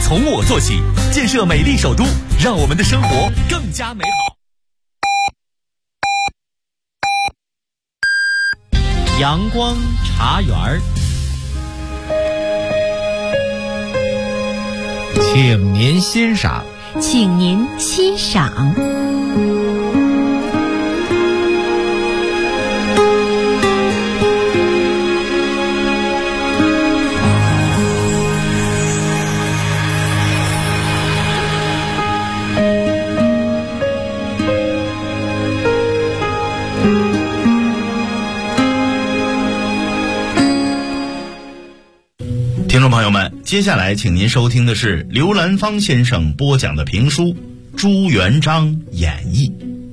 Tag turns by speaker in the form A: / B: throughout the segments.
A: 从我做起，建设美丽首都，让我们的生活更加美好。
B: 阳光茶园儿，请您欣赏。
C: 请您欣赏。
D: 听众朋友们，接下来请您收听的是刘兰芳先生播讲的评书《朱元璋演义》。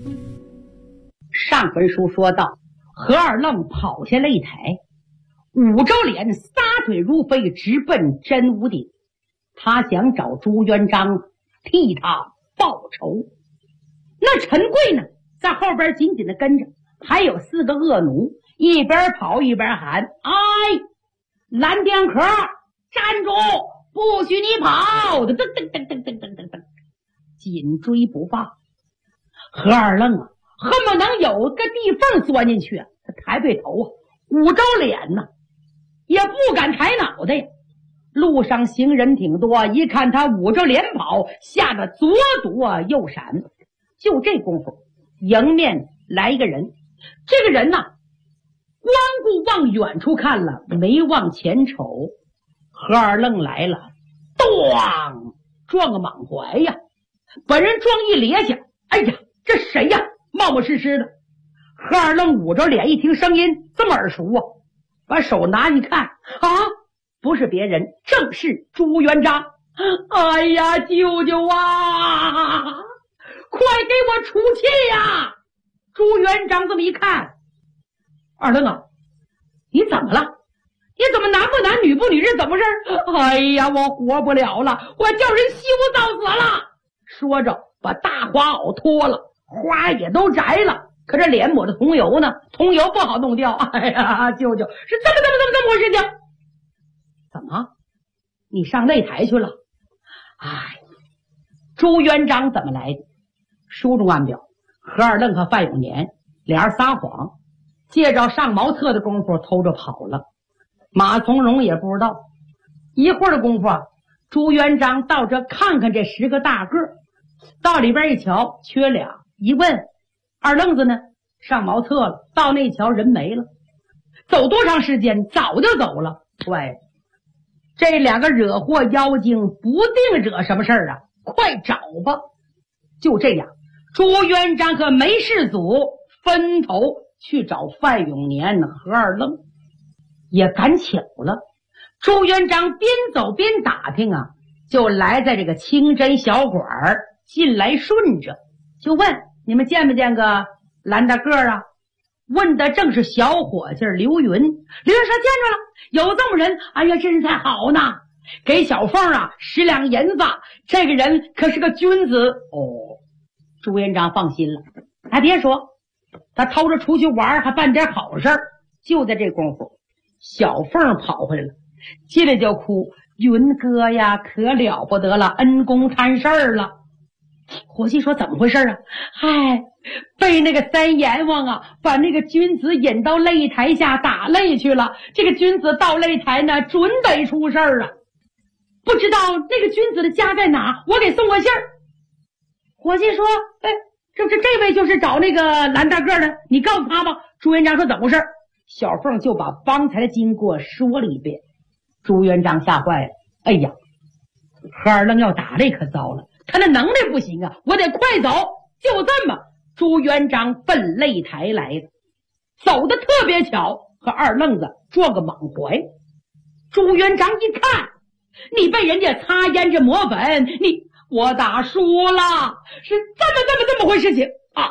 E: 上回书说到，何二愣跑下擂台，五州脸撒腿如飞，直奔真武鼎。他想找朱元璋替他报仇。那陈贵呢，在后边紧紧的跟着，还有4个恶奴，一边跑一边喊：“哎，蓝颠壳！站住！不许你跑！”噔噔噔噔噔噔噔噔噔，紧追不放。何二愣啊，恨不能有个地缝钻进去啊！他抬对头啊，五州脸呐，也不敢抬脑袋呀。路上行人挺多，一看他捂着脸跑，吓得左躲右闪。就这功夫，迎面来一个人。这个人呐，光顾往远处看了，没往前瞅。何二愣来了，咣，撞个满怀呀！把人撞一趔趄，哎呀，这谁呀？冒冒失失的。何二愣捂着脸，一听声音这么耳熟啊，把手拿一看，啊，不是别人，正是朱元璋。哎呀，舅舅啊，快给我出气呀！朱元璋这么一看，二愣啊，你怎么了？你怎么男不男女不女是怎么事？哎呀，我活不了了，我叫人羞臊死了。说着把大花袄脱了，花也都摘了，可这脸抹着桐油呢，桐油不好弄掉。哎呀，舅舅是这么回事情。怎么你上擂台去了？哎，朱元璋怎么来的？书中暗表，何二愣和范永年俩人撒谎，借着上茅厕的功夫偷着跑了。马从容也不知道。一会儿的功夫啊，朱元璋到这看看这10个大个，到里边一瞧，缺俩。一问，二愣子呢？上茅厕了。到那瞧，人没了。走多长时间？早就走了。对，这2个惹祸妖精，不定惹什么事儿啊！快找吧！就这样，朱元璋和梅世祖分头去找范永年、何二愣。也赶巧了，朱元璋边走边打听啊，就来在这个清真小馆进来，顺着就问：你们见没见个蓝大个啊？问的正是小伙计刘云。刘云说：见着了，有这么人。哎呀，这人才好呢，给小凤啊10两银子，这个人可是个君子哦。朱元璋放心了，还别说，他偷着出去玩还办点好事。就在这功夫，小凤跑回来了，进来就哭：云哥呀，可了不得了，恩公摊事儿了。伙计说：怎么回事啊？嗨，被那个三阎王啊，把那个君子引到擂台下打擂去了。这个君子到擂台呢，准得出事儿啊！不知道那个君子的家在哪，我给送过信儿。伙计说：哎，这位就是找那个蓝大个的，你告诉他吧。朱元璋说：怎么回事？小凤就把方才的经过说了一遍。朱元璋吓坏了，哎呀，何二愣要打擂可糟了，他那能耐不行啊，我得快走。就这么，朱元璋奔擂台来的，走得特别巧，和二愣子撞个满怀。朱元璋一看，你被人家擦胭脂抹粉，我打输了，是这么回事情啊！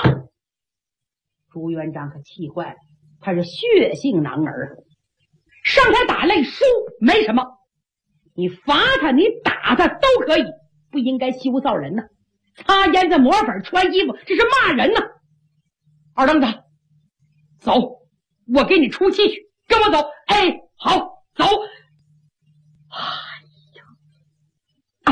E: 朱元璋可气坏了，他是血性男儿，上台打擂输没什么，你罚他你打他都可以，不应该羞臊人呢。擦胭脂抹粉穿衣服，这是骂人呢。二愣子，走，我给你出气去，跟我走。哎，好，走。哎呀，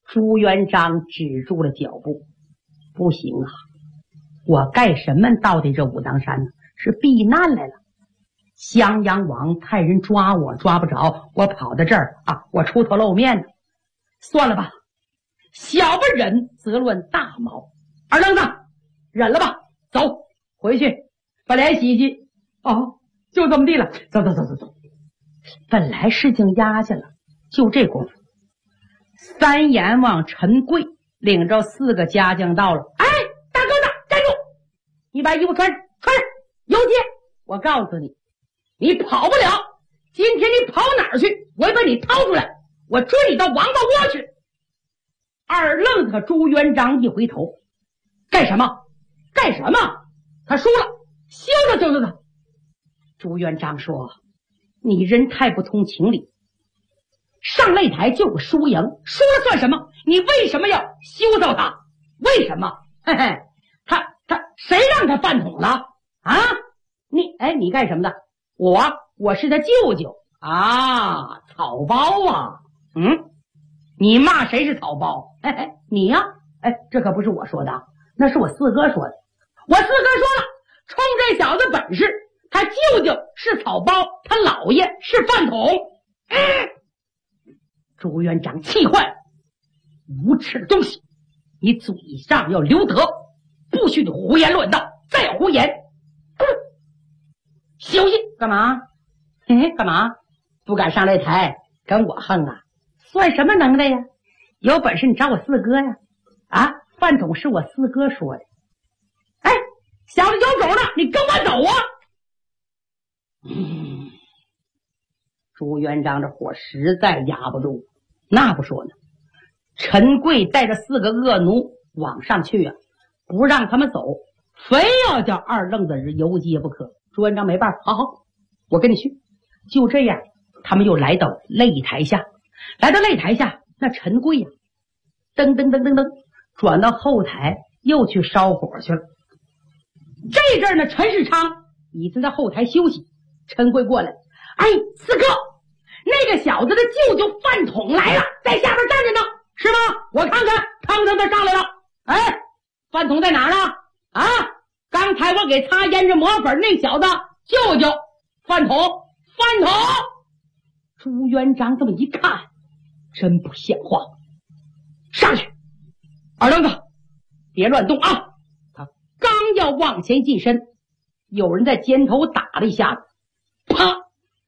E: 朱元璋止住了脚步，不行啊，我干什么到的这武当山呢？是避难来了。襄阳王派人抓我，抓不着，我跑到这儿啊，我出头露面呢。算了吧，小不忍则乱大谋。二愣子，忍了吧，走回去把脸洗洗。哦，就这么地了，走。本来事情压下了，就这功夫，三阎王陈贵领着4个家将到了。哎，大哥子，站住！你把衣服穿上，有劲！我告诉你，你跑不了。今天你跑哪儿去？我要把你掏出来，我追你到王八窝去。二愣子和朱元璋一回头，干什么？他输了，休了就是他。朱元璋说：“你人太不通情理，上擂台就有输赢，输了算什么？你为什么要休掉他？为什么？嘿嘿，他谁让他饭桶了啊？你干什么的？我是他舅舅啊，草包啊。你骂谁是草包？你呀，这可不是我说的，那是我四哥说的。我四哥说了，冲这小子本事，他舅舅是草包，他姥爷是饭桶。朱元璋气坏了，无耻的东西，你嘴上要留德，不许你胡言乱道，再胡言，休息干嘛？干嘛？不敢上擂台跟我横啊？算什么能耐呀？有本事你找我四哥呀！啊，饭桶是我四哥说的。小子有种呢，你跟我走啊！朱元璋这火实在压不住，那不说呢。陈贵带着4个恶奴往上去啊，不让他们走，非要叫二愣子游街不可。朱元璋没办法，好，我跟你去。就这样，他们又来到擂台下。来到擂台下，那陈贵呀，噔转到后台，又去烧火去了。这阵呢，陈世昌已经在后台休息。陈贵过来，四哥，那个小子的舅舅饭桶来了，在下边站着呢，是吗？我看看他上来了。饭桶在哪儿呢？刚才我给擦胭脂抹粉那小子舅舅饭桶。朱元璋这么一看，真不像话，上去，二愣子，别乱动啊！刚要往前近身，有人在肩头打了一下子，啪！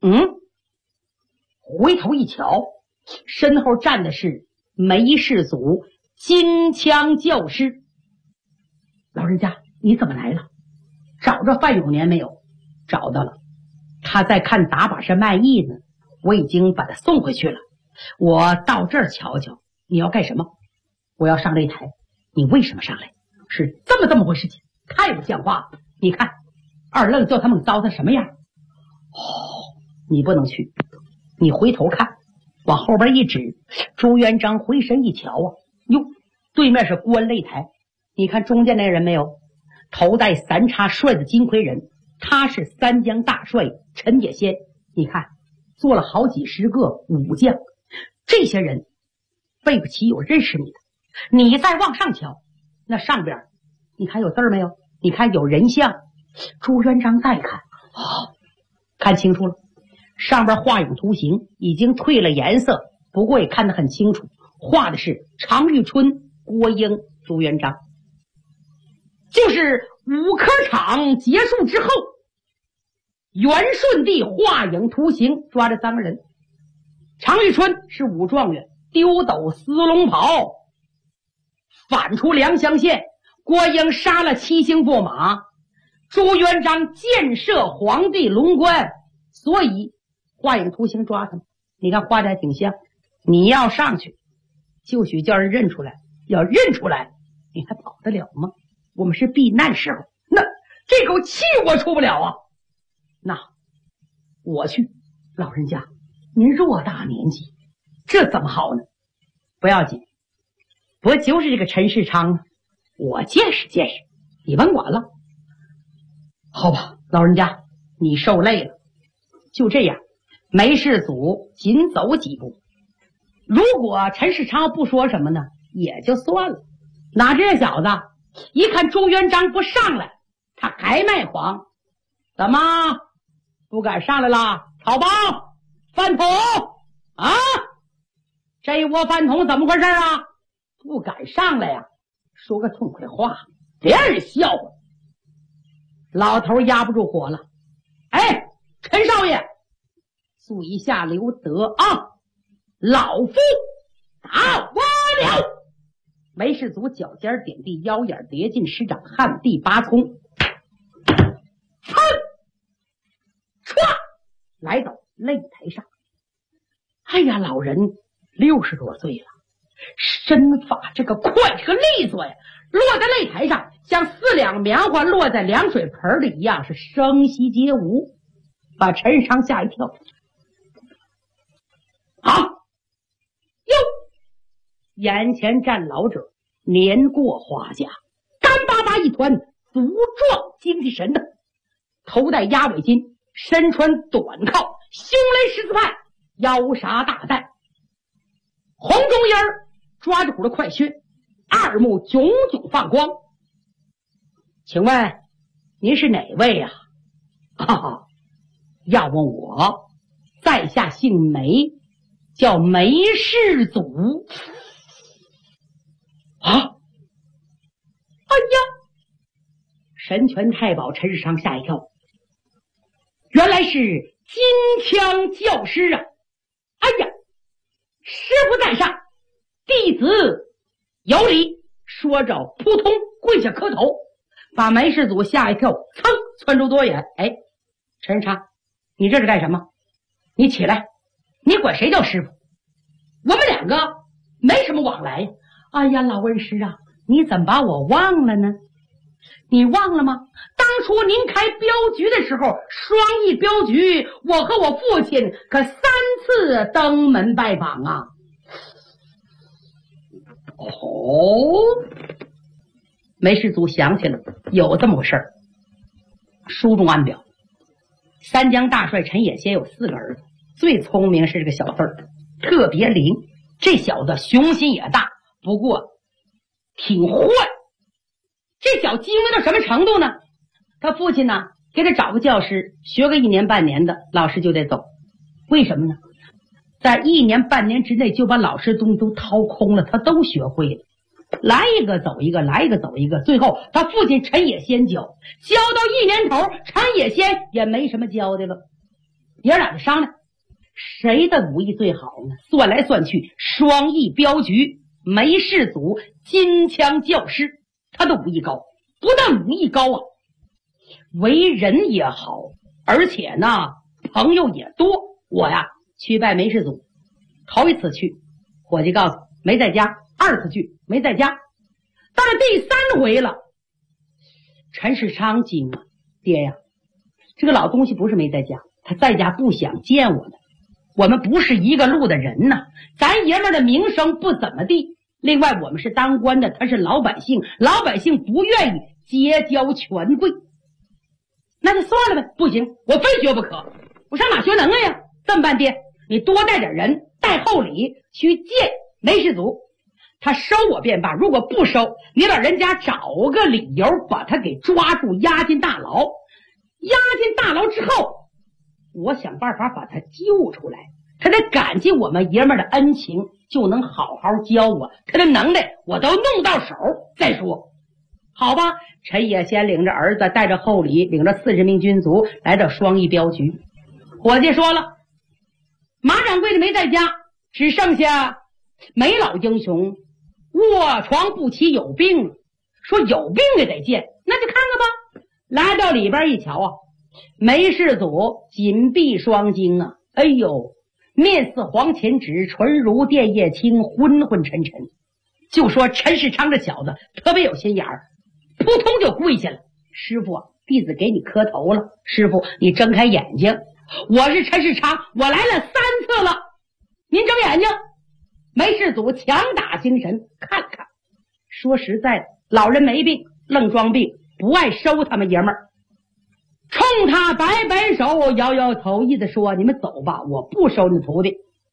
E: 回头一瞧，身后站的是梅世祖金枪教师。老人家，你怎么来了？找着范永年没有？找到了，他在看打把式卖艺呢，我已经把他送回去了。我到这儿瞧瞧，你要干什么？我要上擂台。你为什么上来？是这么回事情，太不像话了。你看二愣叫他们糟蹋什么样？你不能去，你回头看，往后边一指。朱元璋回身一瞧啊，哟，对面是观擂台，你看中间那人没有？头戴3叉帅的金盔人，他是3江大帅陈野先。你看做了好几10个武将，这些人背不起有认识你的。你再往上瞧，那上边你看有字没有？你看有人像。朱元璋再看，看清楚了，上边画影图形已经褪了颜色，不过也看得很清楚，画的是常遇春、郭英、朱元璋。就是武科场结束之后，元顺帝画影图形抓着3个人。常遇春是武状元，丢斗撕龙袍，反出梁乡县。郭英杀了7星驸马，朱元璋建设皇帝龙冠，所以画影图形抓他们。你看画的还挺像。你要上去，就许叫人认出来，要认出来，你还跑得了吗？我们是避难时候，那这口气我出不了啊。那我去。老人家，您偌大年纪，这怎么好呢？不要紧，不就是这个陈世昌吗？我见识，你甭管了。好吧，老人家，你受累了。就这样，梅世祖紧走几步。如果陈世昌不说什么呢， 也就算了。哪知这小子一看朱元璋不上来，他还卖谎。怎么不敢上来了？草包饭桶啊！这窝饭桶怎么回事啊？不敢上来呀！说个痛快话，别人笑话。老头压不住火了，哎，陈少爷，嘴下留德啊！老夫打我了！梅氏族脚尖点地，腰眼叠进师长，旱地拔葱，噌，唰，来到擂台上。哎呀，老人60多岁了，身法这个快，这个利索呀，落在擂台上像4两棉花落在凉水盆里一样，是声息皆无，把陈世昌吓一跳。好，哟，眼前站老者，年过花甲，干巴巴一团，足壮精气神的，头戴鸭尾巾，身穿短靠，胸勒十字派，腰杀大带，红中衣儿抓着股的快靴，二目炯炯放光。请问您是哪位呀？要问我，在下姓梅，叫梅氏祖。啊！哎呀！神拳太保陈世昌吓一跳，原来是金枪教师啊！哎呀，师傅在上，弟子有礼。说着扑通跪下磕头，把梅氏祖吓一跳，噌窜出多远。哎，陈世昌，你这是干什么？你起来，你管谁叫师傅？我们两个没什么往来呀。哎呀，老恩师啊，你怎么把我忘了呢？你忘了吗？当初您开镖局的时候，双翼镖局，我和我父亲可3次登门拜访啊。哦，梅氏祖想起了，有这么回事儿。书中暗表，三江大帅陈野先有4个儿子，最聪明是这个小四儿，特别灵。这小子雄心也大，不过挺坏。这小精明到什么程度呢？他父亲呢，给他找个教师，学个1年半年的，老师就得走。为什么呢？在1年半年之内就把老师东西都掏空了，他都学会了，来一个走一个，来一个走一个。最后他父亲陈野先教到1年头，陈野先也没什么教的了。爷俩就商量，谁的武艺最好呢？算来算去，双翼镖局梅氏祖金枪教师，他的武艺高，不但武艺高啊，为人也好，而且呢朋友也多。我呀去拜梅氏祖，头一次去，伙计告诉没在家；2次去没在家，到了第3回了，陈世昌惊了，爹呀，这个老东西不是没在家，他在家不想见我的。我们不是一个路的人呐，咱爷们的名声不怎么地。另外我们是当官的，他是老百姓，老百姓不愿意结交权贵，那就算了呗。不行，我非学不可，我上哪学能耐呀？这么办，爹，你多带点人，带厚礼去见梅氏祖，他收我便罢，如果不收，你老人家找个理由把他给抓住，押进大牢。押进大牢之后，我想办法把他救出来，他得感激我们爷们的恩情，就能好好教我，他的能耐我都弄到手再说。好吧，陈野先领着儿子，带着厚礼，领着40名军卒来到双翼镖局。伙计说了，马掌柜的没在家，只剩下梅老英雄卧床不起，有病了。说有病也得见，那就看看吧。来到里边一瞧啊，梅氏祖紧闭双睛啊，哎呦，面似黄钱纸，唇如电叶青，昏昏沉沉。就说陈世昌这小子特别有心眼儿，扑通就跪下了。师傅啊，弟子给你磕头了。师傅，你睁开眼睛，我是陈世昌，我来了3次了，您睁眼睛。梅氏祖强打精神看看，说实在的，老人没病，愣装病，不爱收他们爷们儿。冲他摆摆手，摇摇头，意思说你们走吧，我不收你徒弟。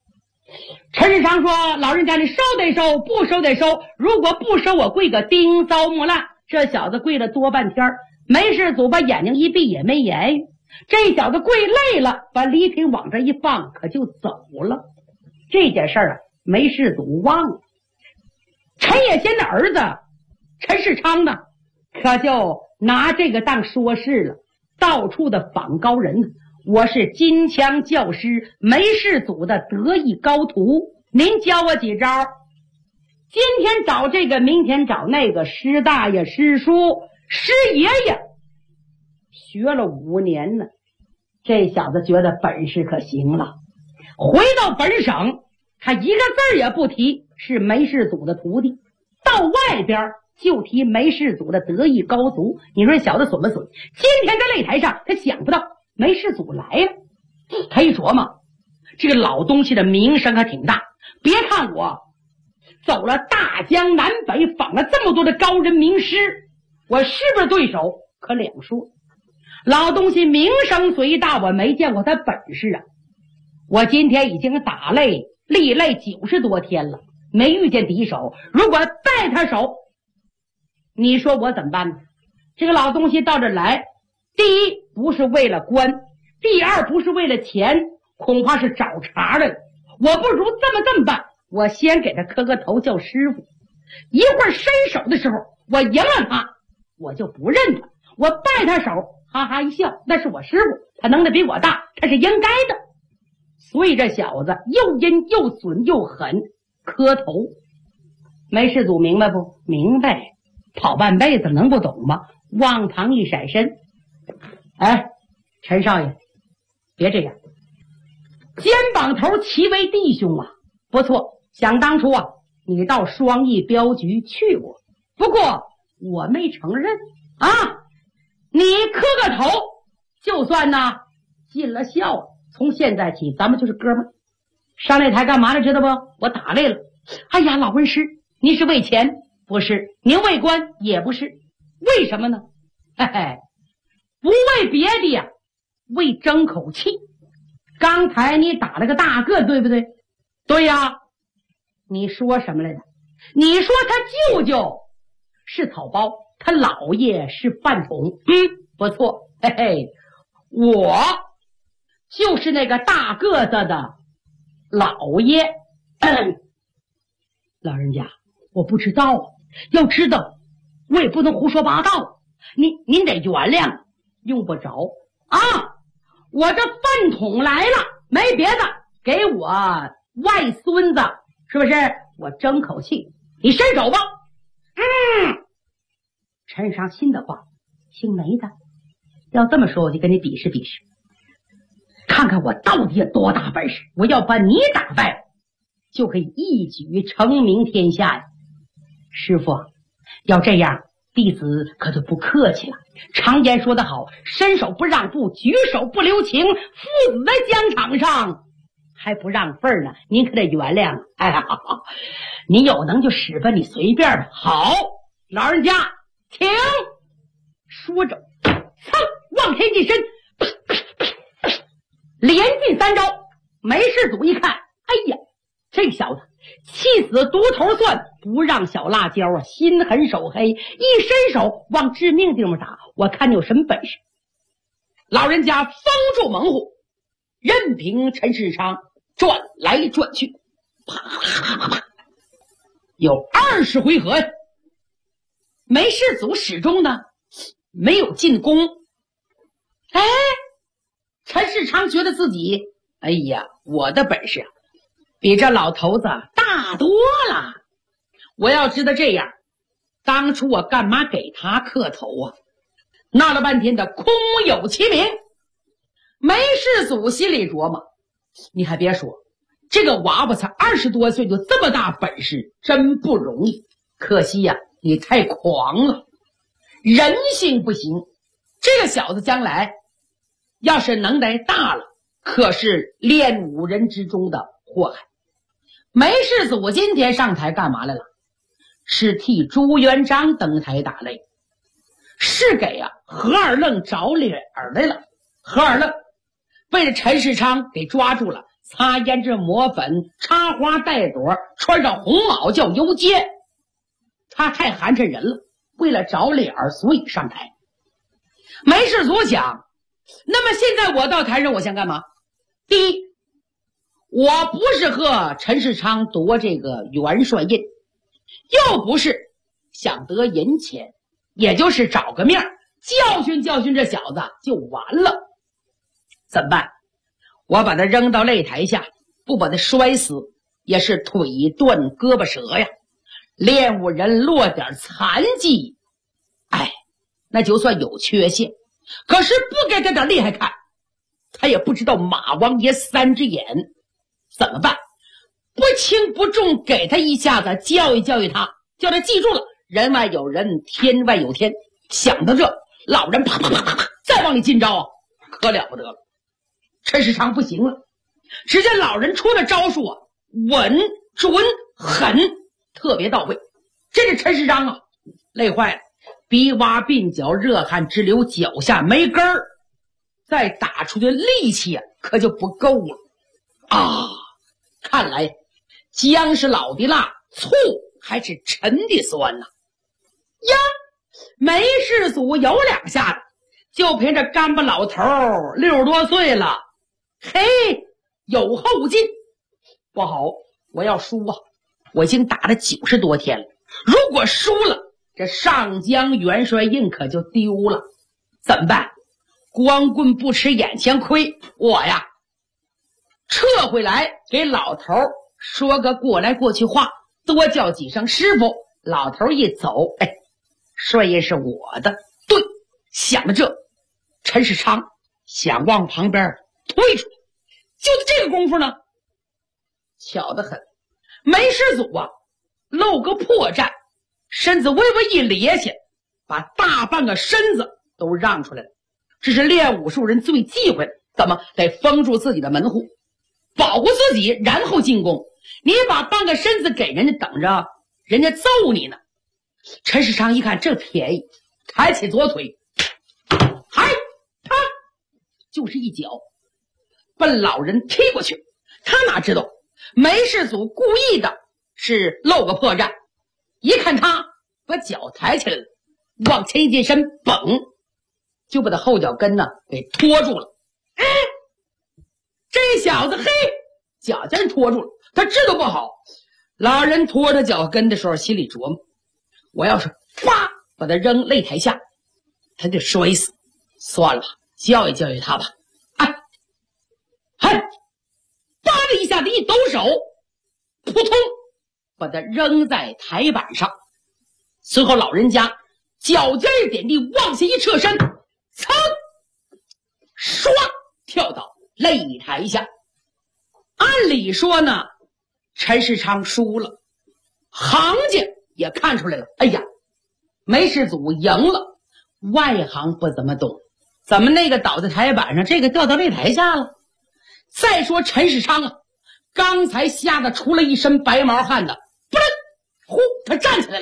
E: 陈世昌说：“老人家，你收得收，不收得收。如果不收，我跪个钉糟木烂。”这小子跪了多半天，梅世祖把眼睛一闭也没言语。这小子跪累了，把礼品往这一放，可就走了。这件事儿啊，梅世祖忘了。陈野先的儿子陈世昌呢，可就拿这个当说事了，到处的访高人。我是金枪教师梅世祖的得意高徒，您教我几招？今天找这个，明天找那个，师大爷、师叔、师爷爷，学了5年呢。这小子觉得本事可行了，回到本省，他一个字也不提是梅世祖的徒弟，到外边就提梅世祖的得意高徒。你说小子损不损？今天在擂台上，他想不到梅世祖来了，他一琢磨，这个老东西的名声还挺大。别看我走了大江南北，访了这么多的高人名师，我是不是对手可两说。老东西名声虽大，我没见过他本事啊。我今天已经打擂历擂90多天了，没遇见敌手。如果带他手，你说我怎么办呢？这个老东西到这来，第一不是为了官，第二不是为了钱，恐怕是找茬来了。我不如这么办，我先给他磕个头叫师傅，一会儿伸手的时候我赢了他，我就不认他，我拜他手哈哈一笑，那是我师傅，他能力比我大，他是应该的。所以这小子又阴又损又狠，磕头。梅世祖明白不？明白，跑半辈子能不懂吗？往旁一闪身，哎，陈少爷，别这样，肩膀头齐为弟兄啊，不错。想当初啊，你到双翼镖局去过，不过我没承认啊。你磕个头，就算呢尽了孝了。从现在起，咱们就是哥们儿。上擂台干嘛了？知道不？我打擂了。哎呀，老恩师，您是为钱？不是。您为官？也不是。为什么呢？嘿嘿，不为别的呀，为争口气。刚才你打了个大个，对不对？对呀。你说什么来着？你说他舅舅是草包，他姥爷是饭桶。不错，嘿嘿，我就是那个大个子的姥爷。老人家，我不知道啊，要知道我也不能胡说八道，您得原谅。用不着啊，我这饭桶来了，没别的，给我外孙子，是不是？我争口气，你伸手吧。陈上新的话，姓梅的，要这么说我就跟你比试比试，看看我到底有多大本事。我要把你打败，就可以一举成名天下呀。师傅，要这样，弟子可就不客气了。常言说得好，伸手不让步，举手不留情，父子在疆场上还不让份呢，您可得原谅。哎呀，你有能就使吧，你随便吧。好，老人家请。说着往前一伸，连进3招。梅世祖一看，哎呀，这小子气死独头蒜，不让小辣椒啊，心狠手黑，一伸手往致命地方打，我看你有什么本事。老人家封住猛虎，任凭陈世昌转来转去，啪啪啪啪啪，有20回合呀。梅世祖始终呢没有进攻。哎，陈世昌觉得自己，哎呀，我的本事啊比这老头子大多了。我要知道这样，当初我干嘛给他磕头啊？闹了半天的空有其名。梅世祖心里琢磨，你还别说，这个娃娃才20多岁就这么大本事，真不容易。可惜呀，你太狂了，人性不行。这个小子将来要是能耐大了，可是练武人之中的祸害。梅世祖今天上台干嘛来了？是替朱元璋登台打擂，是给何二愣找脸来了。何二愣被这陈世昌给抓住了， 擦胭脂抹粉，插花带朵，穿上红袄叫游街。他太寒碜人了，为了找脸儿，所以上台。梅世祖想，那么现在我到台上，我想干嘛？第一，我不是和陈世昌夺这个元帅印，又不是想得银钱，也就是找个面教训教训这小子就完了。怎么办？我把他扔到擂台下，不把他摔死也是腿断胳膊折呀。练武人落点残疾，那就算有缺陷，可是不给他点厉害看，他也不知道马王爷三只眼。怎么办？不轻不重给他一下子，教育教育他，叫他记住了，人外有人，天外有天。想到这，老人啪啪啪啪啪再往里进招可了不得了。陈世昌不行了，只见老人出的招数稳准狠，特别到位。这是陈世昌累坏了，鼻洼鬓角，热汗直流，脚下没根儿，再打出的力气可就不够了看来姜是老的辣，醋还是陈的酸呀，梅世祖有两下子，就凭着干巴老头60多岁了，有后劲。不好，我要输我已经打了90多天了，如果输了，这上江元帅印可就丢了。怎么办？光棍不吃眼前亏，我撤回来，给老头说个过来过去话，多叫几声师傅。老头一走，帅印是我的。对，想到这，陈世昌想往旁边推出来，就在这个功夫呢，巧得很，梅世祖露个破绽，身子微微一咧下，把大半个身子都让出来了。这是练武术人最忌讳的，怎么得封住自己的门户，保护自己，然后进攻。你把半个身子给人家，等着人家揍你呢。陈世昌一看这便宜，抬起左腿，就是一脚奔老人踢过去。他哪知道梅世祖故意的是露个破绽，一看他把脚抬起来了，往前一近身，嘣，就把他后脚跟给拖住了。这小子脚尖拖住了，他知道不好。老人拖着脚跟的时候，心里琢磨，我要是把他扔擂台下，他就摔死，算了吧，教育教育他吧。叭的一下子一抖手，扑通把他扔在台板上。随后老人家脚尖一点地，往下一侧身，噌，唰跳到擂台下。按理说呢，陈世昌输了，行家也看出来了，梅世祖赢了。外行不怎么懂，怎么那个倒在台板上，这个掉到擂台下了？再说陈世昌刚才吓得出了一身白毛汗的，他站起来了。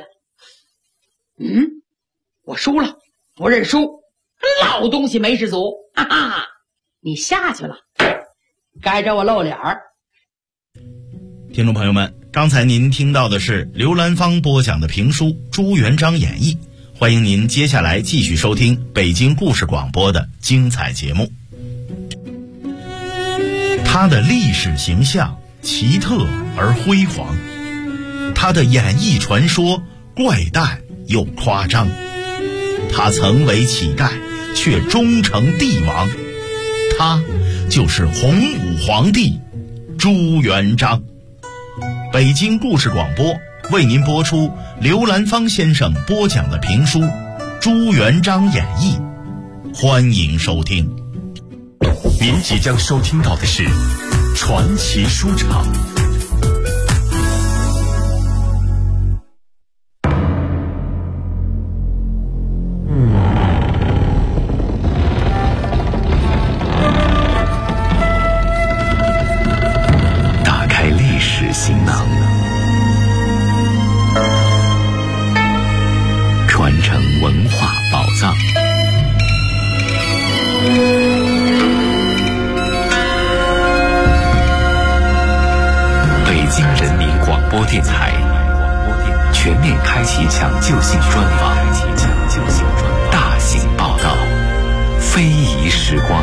E: 我输了，不认输。老东西梅世祖，你下去了，该着我露脸儿。
D: 听众朋友们，刚才您听到的是刘兰芳播讲的评书《朱元璋演义》，欢迎您接下来继续收听北京故事广播的精彩节目。他的历史形象奇特而辉煌，他的演艺传说怪诞又夸张，他曾为乞丐却终成帝王，他就是洪武皇帝朱元璋。北京故事广播为您播出刘兰芳先生播讲的评书《朱元璋演义》，欢迎收听。
A: 您即将收听到的是传奇书场。打开历史行囊，传承文化宝藏。 店全面开启抢救性专访，大型报道，非遗时光。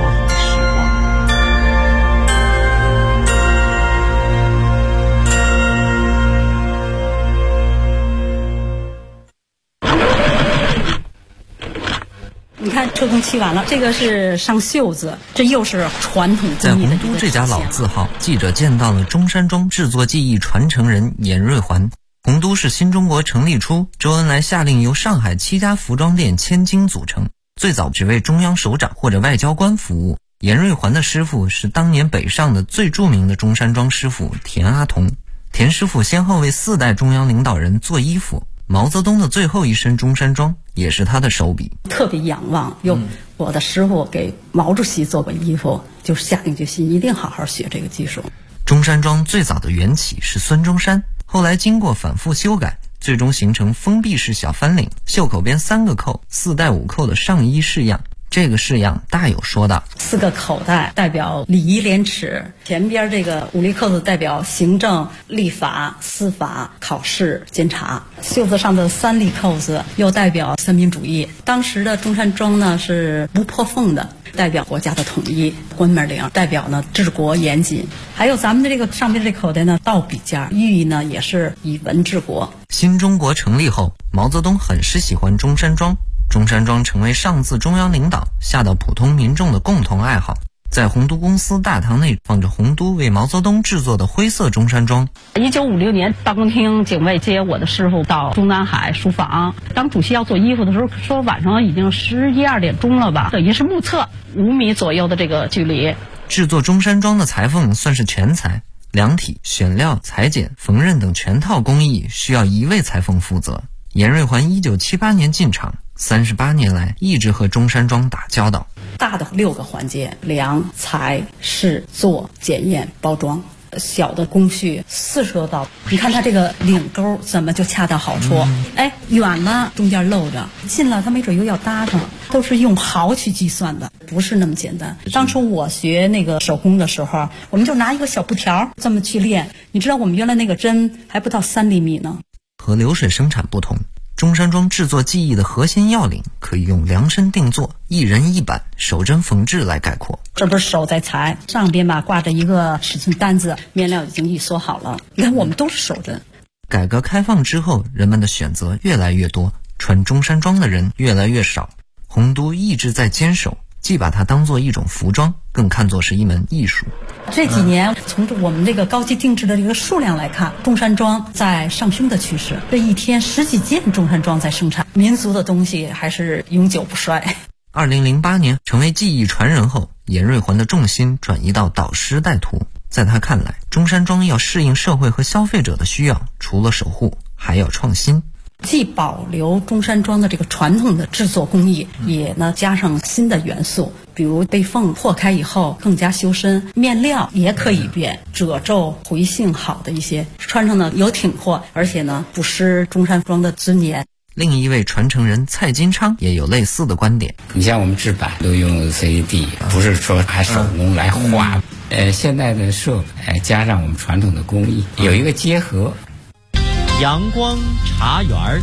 F: 你看车工漆完了，这个是上袖子，这又是传统
B: 在
F: 工艺的
B: 洪都这家老字号，记者见到了中山装制作技艺传承人严瑞环。洪都是新中国成立初，周恩来下令由上海7家服装店千金组成，最早只为中央首长或者外交官服务。严瑞环的师傅是当年北上的最著名的中山装师傅田阿童。田师傅先后为4代中央领导人做衣服，毛泽东的最后一身中山装也是他的手笔。
F: 特别仰望，我的师傅给毛主席做过衣服，就下定决心一定好好学这个技术。
B: 中山装最早的缘起是孙中山，后来经过反复修改，最终形成封闭式小翻领，袖口边3个扣，4带5扣的上衣式样。这个式样大有说道
F: ，4个口袋代表礼仪廉耻，前边这个5粒扣子代表行政、立法、司法、考试、监察，袖子上的3粒扣子又代表三民主义。当时的中山装呢是不破缝的，代表国家的统一；关门领代表呢治国严谨。还有咱们的这个上边这口袋呢倒笔架，寓意呢也是以文治国。
B: 新中国成立后，毛泽东很是喜欢中山装，中山装成为上自中央领导下到普通民众的共同爱好。在洪都公司大堂内放着洪都为毛泽东制作的灰色中山装。
F: 1956年，办公厅警卫接我的师傅到中南海书房，当主席要做衣服的时候，说晚上已经11、12点钟了吧，等于是目测5米左右的这个距离。
B: 制作中山装的裁缝算是全才，量体、选料、裁剪、缝纫等全套工艺需要1位裁缝负责。严瑞环1978年进场，38年来一直和中山装打交道。
F: 大的6个环节：量、裁、试、做、检验、包装。小的工序40多道。你看它这个领钩怎么就恰到好处？远了中间露着，近了它没准又要搭上，都是用毫去计算的，不是那么简单。当初我学那个手工的时候，我们就拿一个小布条这么去练。你知道我们原来那个针还不到3厘米呢。
B: 和流水生产不同，中山装制作技艺的核心要领可以用量身定做、一人一板、手针缝制来概括。
F: 这不是手在裁，上边吧挂着一个尺寸单子，面料已经预缩好了。你看我们都是手针。
B: 改革开放之后，人们的选择越来越多，穿中山装的人越来越少。洪都一直在坚守，既把它当作一种服装，更看作是一门艺术。
F: 这几年从我们这个高级定制的这个数量来看，中山装在上升的趋势。这一天10几件中山装在生产，民族的东西还是永久不衰。
B: 2008年成为技艺传人后，严瑞环的重心转移到导师带徒。在他看来，中山装要适应社会和消费者的需要，除了守护，还要创新。
F: 既保留中山装的这个传统的制作工艺，也呢加上新的元素，比如被缝破开以后更加修身，面料也可以变，褶皱回性好的一些，穿上呢有挺阔，而且呢不失中山装的尊严。
B: 另一位传承人蔡金昌也有类似的观点。
G: 你像我们制版都用 CAD， 不是说还手工来画。现在的设备加上我们传统的工艺，有一个结合。
B: 阳光茶园，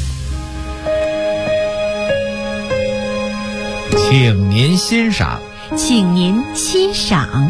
B: 请您欣赏。
C: 请您欣赏。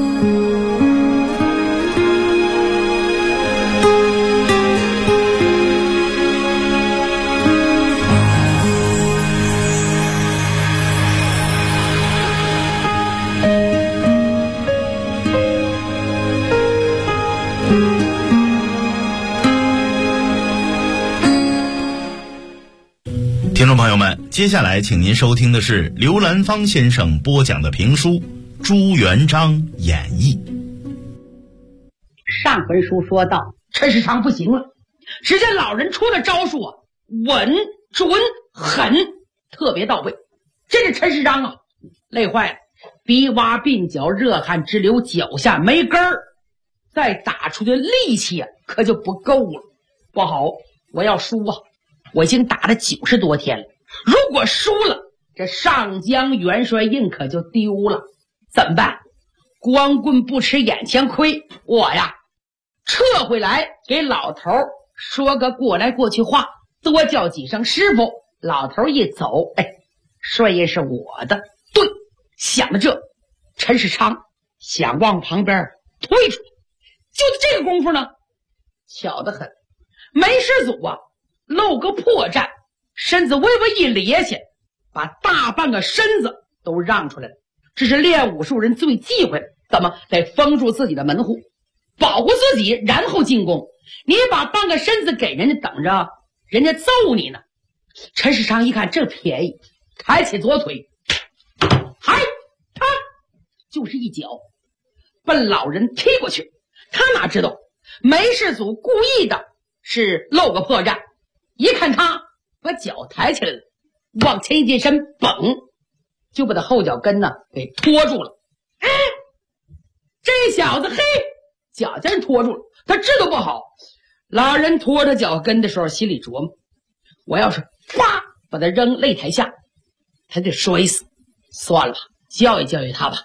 D: 听众朋友们，接下来请您收听的是刘兰芳先生播讲的评书《朱元璋演义》。
E: 上回书说到，陈世昌不行了，只见老人出的招数啊，稳、准、狠，特别到位。这是陈世昌啊，累坏了，鼻洼鬓角，热汗直流，脚下没根儿，再打出的力气啊，可就不够了。不好，我要输啊！我已经打了90多天了，如果输了，这上江元帅印可就丢了。怎么办？光棍不吃眼前亏，我呀撤回来给老头说个过来过去话，多叫几声师傅。老头一走，帅印是我的。对，想到这，陈世昌想往旁边推出去。就在这个功夫呢，巧得很，梅师祖啊露个破绽，身子微微一咧下，把大半个身子都让出来了。这是练武术人最忌讳，怎么得封住自己的门户，保护自己，然后进攻。你把半个身子给人家，等着人家揍你呢。陈世昌一看这便宜，抬起左腿，嗨，他就是一脚奔老人踢过去。他哪知道梅世祖故意的是露个破绽，一看他把脚抬起来了，往前一近身，嘣，就把他后脚跟呢给拖住了。这小子嘿，脚尖拖住了，他知道不好。老人拖着脚跟的时候，心里琢磨，我要是啪把他扔擂台下，他得摔死。算了吧，教育教育他吧。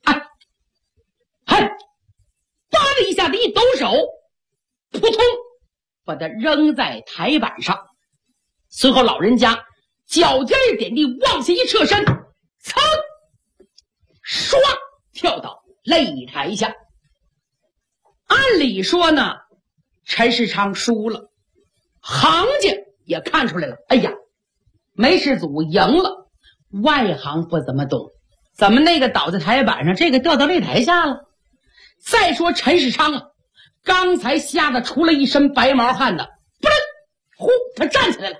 E: 叭的一下子一抖手，扑通把他扔在台板上。随后老人家脚尖一点地，往下一侧身，噌，唰跳到擂台下。按理说呢，陈世昌输了，行家也看出来了，哎呀，梅世祖赢了。外行不怎么懂，怎么那个倒在台板上，这个掉到擂台下了？再说陈世昌啊，刚才吓得出了一身白毛汗的，呼，他站起来了。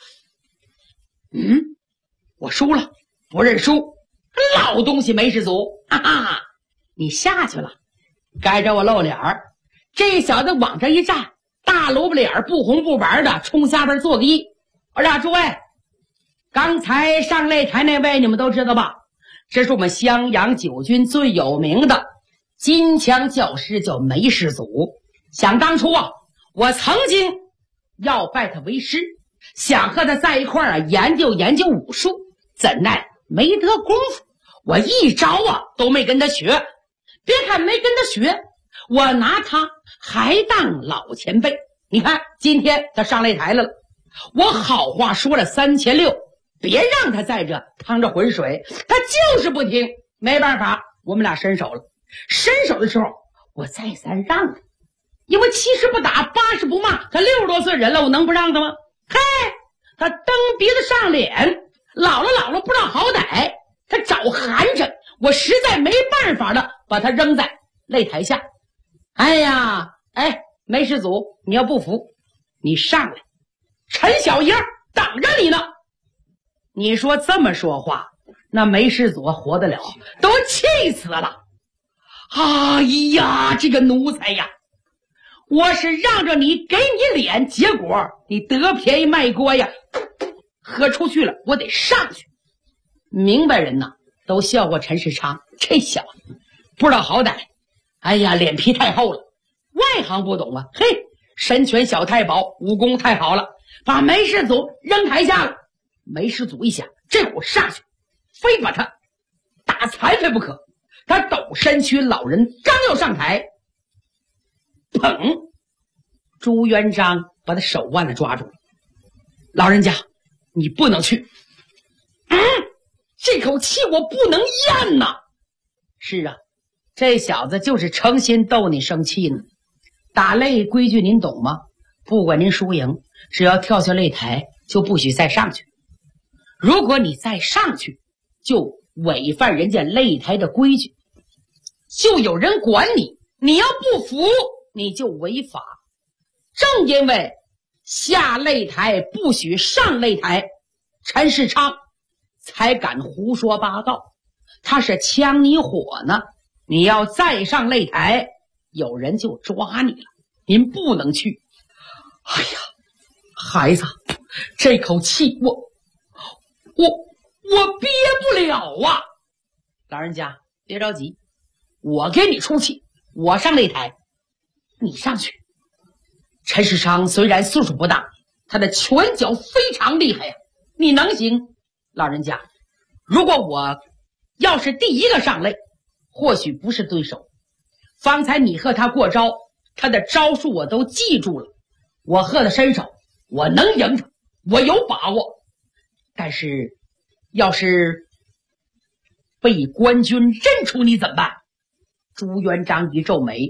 E: 我输了，不认输。老东西梅世祖，哈哈，你下去了，该着我露脸儿。这小子往这一站，大萝卜脸不红不白的，冲下边做个揖。我说诸位，刚才上擂台那位你们都知道吧？这是我们襄阳九军最有名的金枪教师，叫梅世祖。想当初啊，我曾经要拜他为师，想和他在一块儿研究研究武术，怎奈没得功夫，我一招啊都没跟他学。别看没跟他学，我拿他还当老前辈。你看今天他上擂台来了，我好话说了3600，别让他在这趟着浑水，他就是不听。没办法，我们俩伸手了。伸手的时候我再三让他，因为70不打80不骂，他60多岁人了，我能不让他吗？嘿，他蹬鼻子上脸，老了不知道好歹，他找寒碜，我实在没办法的把他扔在擂台下。哎呀，梅世祖，你要不服你上来，陈小爷等着你呢。你说这么说话，那梅世祖活得了，都气死了。哎呀，这个奴才呀，我是让着你给你脸，结果你得便宜卖乖呀，喝出去了，我得上去。明白人呐都笑话陈世昌，这小子不知道好歹，哎呀，脸皮太厚了。外行不懂啊，嘿，神拳小太保，武功太好了，把梅世祖扔台下了。梅世祖一想，这会儿上去非把他打残废不可。他抖身躯，老人刚要上台，砰！朱元璋把他手腕子抓住了。老人家，你不能去。这口气我不能咽呐。是啊，这小子就是诚心逗你生气呢。打擂规矩您懂吗？不管您输赢，只要跳下擂台就不许再上去。如果你再上去，就违反人家擂台的规矩，就有人管你。你要不服，你就违法。正因为下擂台不许上擂台，陈世昌才敢胡说八道。他是呛你火呢，你要再上擂台，有人就抓你了。您不能去。哎呀，孩子，这口气我憋不了啊。老人家别着急，我给你出气，我上擂台，你上去。陈世昌虽然岁数不大，他的拳脚非常厉害呀，你能行？老人家，如果我要是第一个上擂，或许不是对手。方才你和他过招，他的招数我都记住了， 我喝的身手，我能赢他，我有把握。但是要是被官军认出你怎么办？朱元璋一皱眉，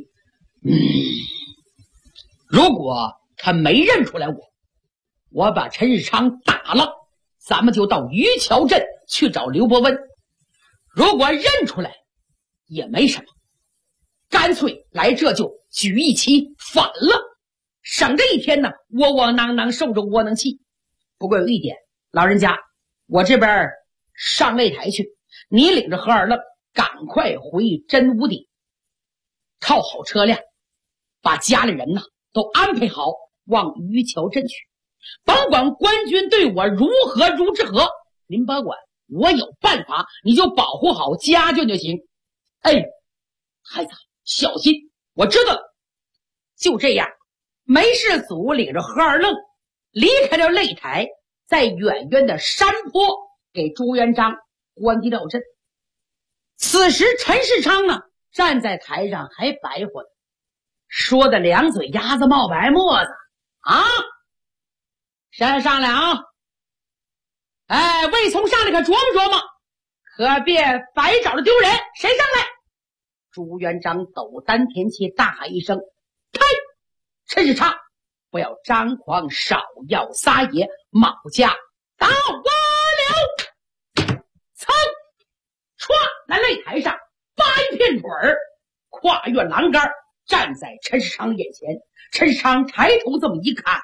E: 如果他没认出来我把陈世昌打了，咱们就到渔桥镇去找刘伯温。如果认出来也没什么，干脆来这就举一旗反了，省这一天呢窝窝囊囊受着窝囊气。不过有一点，老人家，我这边上擂台去，你领着何二愣赶快回真武顶，套好车辆，把家里人呢都安排好，往渔桥镇去。甭管官军对我如之何，您甭管，我有办法，你就保护好家眷就行。哎，孩子小心，我知道了。就这样，梅世祖领着何二愣离开了擂台，在远远的山坡给朱元璋关帝绕阵。此时陈世昌呢站在台上还白活呢，说的两嘴鸭子冒白沫子啊！谁上来啊？哎，魏从上来可琢磨琢磨，可别白找着丢人。谁上来？朱元璋抖丹田气，大喊一声：“开！”陈世昌，不要张狂，少要撒野，卯架到我了！噌，唰，来擂台上扒一片腿儿，跨越栏杆，站在陈世昌眼前。陈世昌抬头这么一看，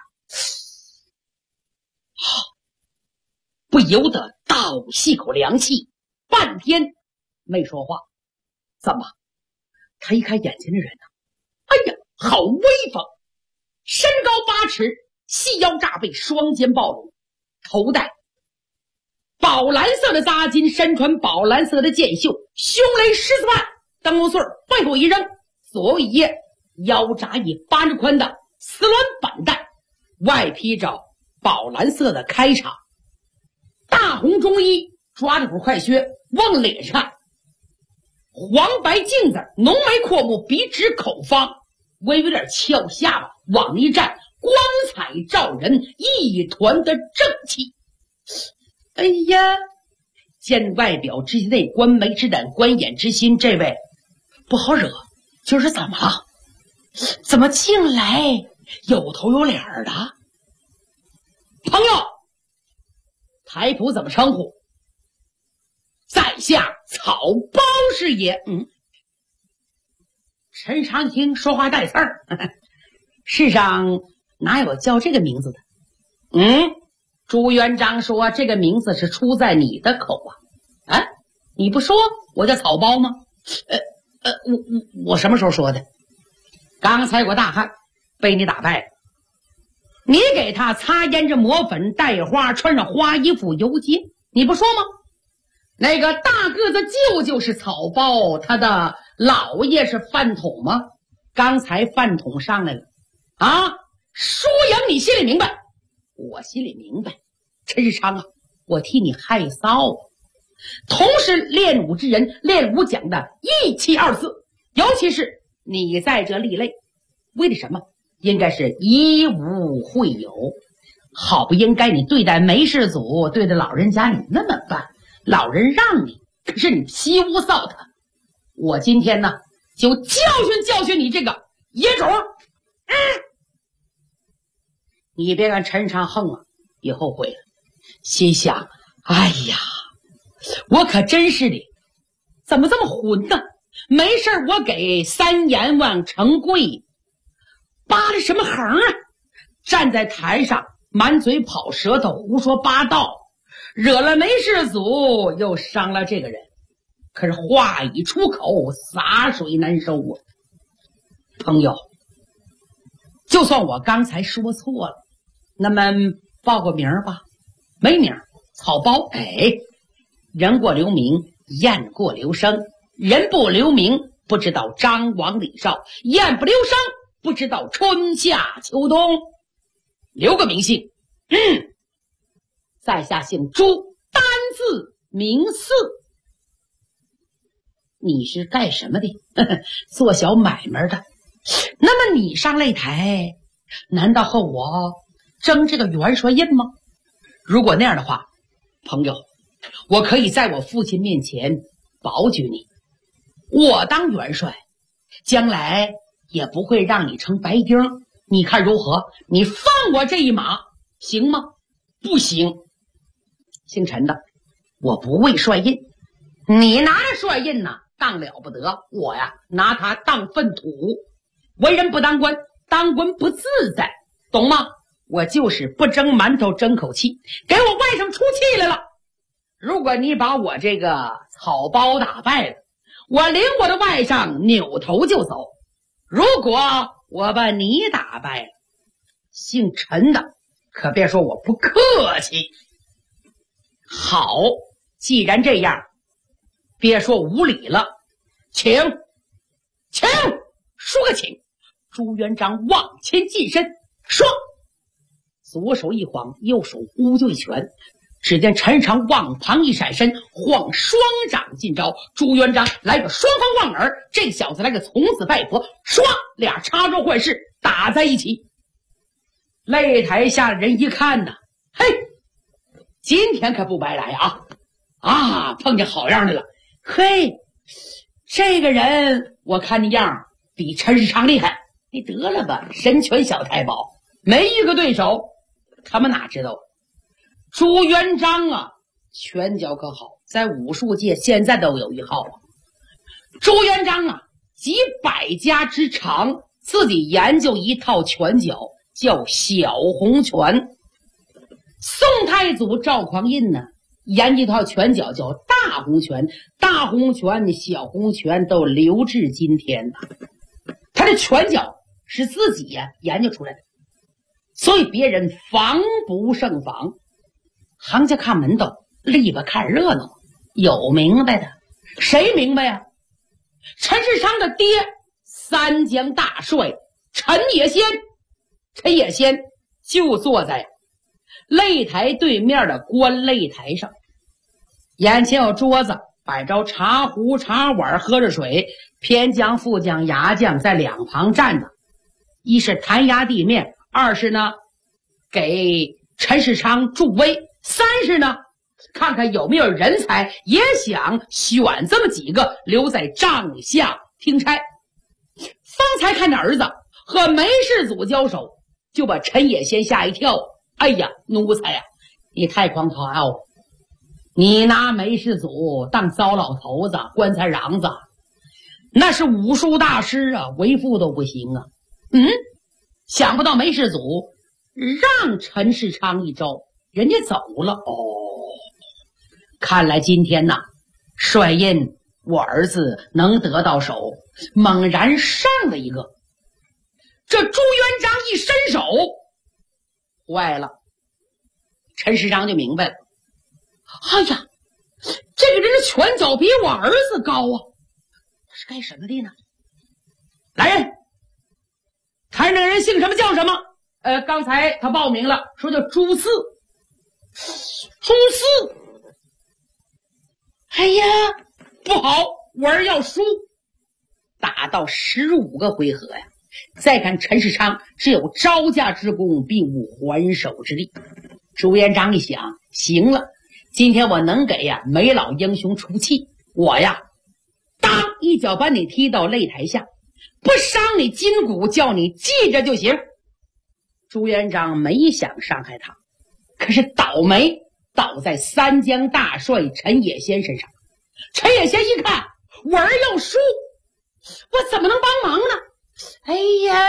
E: 不由得倒吸口凉气，半天没说话。怎么？他一看眼前的人呢，哎呀，好威风！身高8尺，细腰炸背，双肩暴露，头戴宝蓝色的扎巾，身穿宝蓝色的箭袖，胸勒狮子瓣，灯笼穗背后一扔，左右一掖，腰扎一8指宽的丝缎板带，外披着宝蓝色的开场，大红中衣，抓着股快靴，往脸上看，黄白镜子，浓眉阔目，鼻直口方，微微有点翘下巴，往一站，光彩照人，一团的正气。哎呀，见外表之内观眉之胆，观眼之心，这位不好惹。今儿怎么了？怎么进来有头有脸的？朋友，台仆怎么称呼？在下草包师爷。陈长听说话带刺儿，世上哪有叫这个名字的？朱元璋说这个名字是出在你的口啊！啊，你不说我叫草包吗？我什么时候说的？刚才有个大汉被你打败了，你给他擦胭脂抹粉戴花，穿上花衣服游街，你不说吗？那个大个子舅舅是草包，他的老爷是饭桶吗？刚才饭桶上来了啊！输赢你心里明白，我心里明白。陈世昌啊，我替你害臊。同是练武之人，练武讲的义气2字，尤其是你在这立擂，为了什么？应该是以武会友，好不应该你对待梅世祖，对待老人家你那么办。老人让你，可是你欺污臊他。我今天呢，就教训你这个野种。你别看陈长横啊，也后悔了，心想：哎呀，我可真是的，怎么这么混呢？没事我给3阎王成贵扒了什么横啊？站在台上满嘴跑舌头，胡说八道，惹了梅世祖，又伤了这个人。可是话已出口，洒水难收啊！朋友，就算我刚才说错了，那么报个名吧。没名，草包。人过留名，雁过留声。人不留名，不知道张王李赵；雁不留声，不知道春夏秋冬。留个名姓。在下姓朱，单字名四。你是干什么的？做小买卖的。那么你上擂台难道和我争这个元帅印吗？如果那样的话，朋友，我可以在我父亲面前保举你，我当元帅，将来也不会让你成白丁，你看如何？你放我这一马行吗？不行。姓陈的，我不为帅印，你拿着帅印呢当了不得，我呀拿它当粪土。为人不当官，当官不自在，懂吗？我就是不蒸馒头争口气，给我外甥出气来了。如果你把我这个草包打败了，我领我的外甥扭头就走。如果我把你打败了，姓陈的可别说我不客气。好，既然这样，别说无礼了，请说个请。朱元璋往前近身，唰，左手一晃，右手忽就一拳。只见陈世昌往旁一闪身，晃双掌进招。朱元璋来个双方望耳，这小子来个从此拜佛，唰，俩插招换式打在一起。擂台下的人一看呢，嘿，今天可不白来啊！碰见好样的了。嘿，这个人我看你样比陈世昌厉害。你得了吧，神拳小太保，没一个对手。他们哪知道朱元璋啊，拳脚可好，在武术界现在都有一号啊。朱元璋啊，集百家之长，自己研究一套拳脚，叫小红拳。宋太祖赵匡胤呢，研究一套拳脚叫大红拳，大红拳、小红拳都留至今天呢。他的拳脚是自己研究出来的，所以别人防不胜防。行家看门道，篱笆看热闹，有明白的，谁明白呀？陈世昌的爹，三江大帅陈也先。陈也先就坐在擂台对面的观擂台上，眼前有桌子，摆着茶壶茶碗，喝着水，偏将副将牙将在两旁站着，一是弹压地面，二是呢给陈世昌助威，三是呢看看有没有人才也想选这么几个留在帐下听差。方才看着儿子和梅世祖交手，就把陈也先吓一跳。哎呀，奴才呀，你太狂套，你拿梅世祖当糟老头子棺材瓤子，那是武术大师啊，为父都不行啊。想不到梅世祖让陈世昌一招，人家走了。看来今天呐，帅印我儿子能得到手，猛然上了一个。这朱元璋一伸手，坏了，陈世昌就明白了。哎呀，这个人的拳脚比我儿子高啊，他是干什么的呢？来人，看这个人姓什么叫什么？刚才他报名了，说叫朱四。朱四，哎呀，不好，我儿要输。打到15个回合呀，再看陈世昌只有招架之功，并无还手之力。朱元璋一想，行了，今天我能给梅老英雄出气，我呀当一脚把你踢到擂台下，不伤你筋骨，叫你记着就行。朱元璋没想伤害他，可是倒霉倒在三江大帅陈也先身上。陈也先一看我儿要输，我怎么能帮忙呢？哎呀，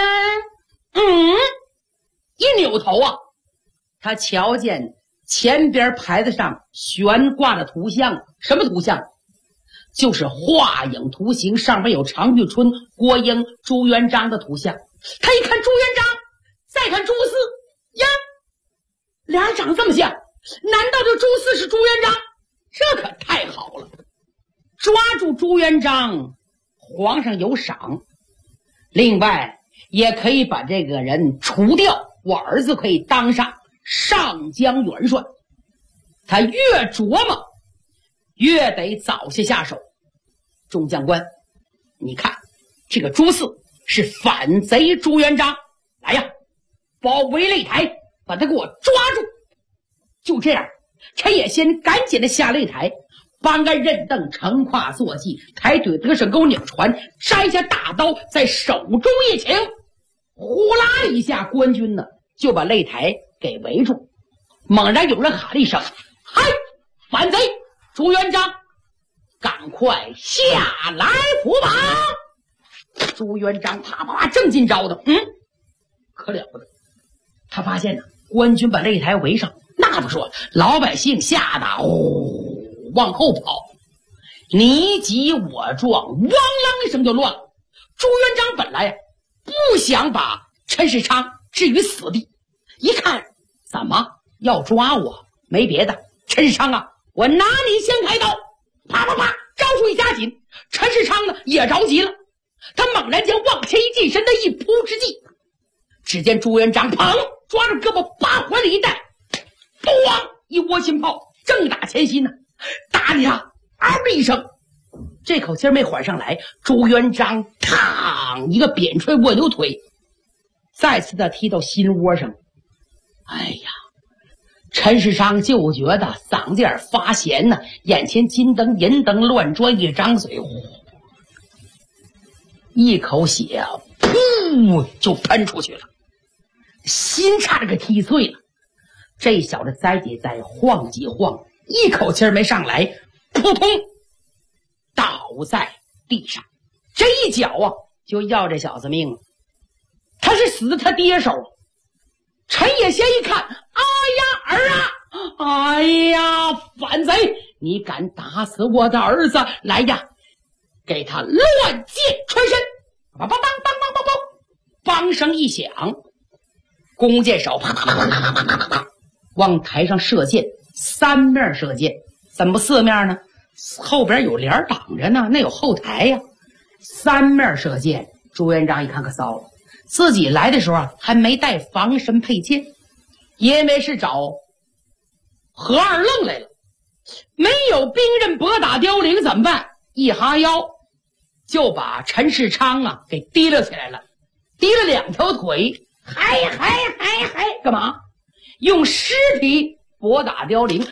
E: 一扭头啊，他瞧见前边牌子上悬挂的图像。什么图像？就是画影图形，上面有常遇春、郭英、朱元璋的图像。他一看朱元璋，再看朱四，呀，俩人长得这么像，难道这朱四是朱元璋？这可太好了，抓住朱元璋，皇上有赏。另外也可以把这个人除掉，我儿子可以当上上江元帅。他越琢磨越得早些下手。众将官，你看这个朱四是反贼朱元璋，来呀， 包围擂台，把他给我抓住。就这样，陈野先赶紧的下擂台，帮俺任凳撑胯坐骑，抬腿得胜钩拧船，摘下大刀在手中一擎，呼啦一下，官军呢就把擂台给围住。猛然有人喊了一声：“嗨，反贼！朱元璋，赶快下来扶绑！”朱元璋啪啪啪正进招的，可了不得！他发现呢，官军把擂台围上，那不说，老百姓吓得往后跑，你挤我撞，汪啷一声就乱了。朱元璋本来不想把陈世昌置于死地，一看怎么要抓我？没别的，陈世昌啊，我拿你先开刀！啪啪啪，招数一加紧，陈世昌呢也着急了，他猛然间往前一近身的一扑之际，只见朱元璋砰抓着胳膊把怀里一带，咣一窝心炮正打前心呢，打你啊！嗷的一声，这口气没缓上来，朱元璋嘡一个扁踹蜗牛腿，再次的踢到心窝上。哎呀，陈世昌就觉得嗓子眼发咸呢，眼前金灯银灯乱转，一张嘴，一口血啊，噗就喷出去了，心差点给踢碎了。这小子栽几栽，晃几晃，一口气没上来，扑通倒在地上。这一脚啊，就要这小子命了。他是死他爹手。陈野先一看，哎呀儿啊，哎呀反贼，你敢打死我的儿子，来呀，给他乱箭穿身！梆梆梆梆梆梆梆，梆声一响，弓箭手啪啪啪啪啪啪啪啪往台上射箭，三面射箭，怎么四面呢？后边有帘挡着呢，那有后台呀。三面射箭，朱元璋一看可糟了，自己来的时候啊还没带防身配箭，因为是找何二愣来了，没有兵刃搏打凋零怎么办？一哈腰就把陈世昌啊给提了起来了，提了两条腿，嗨，干嘛？用尸体搏打凋零。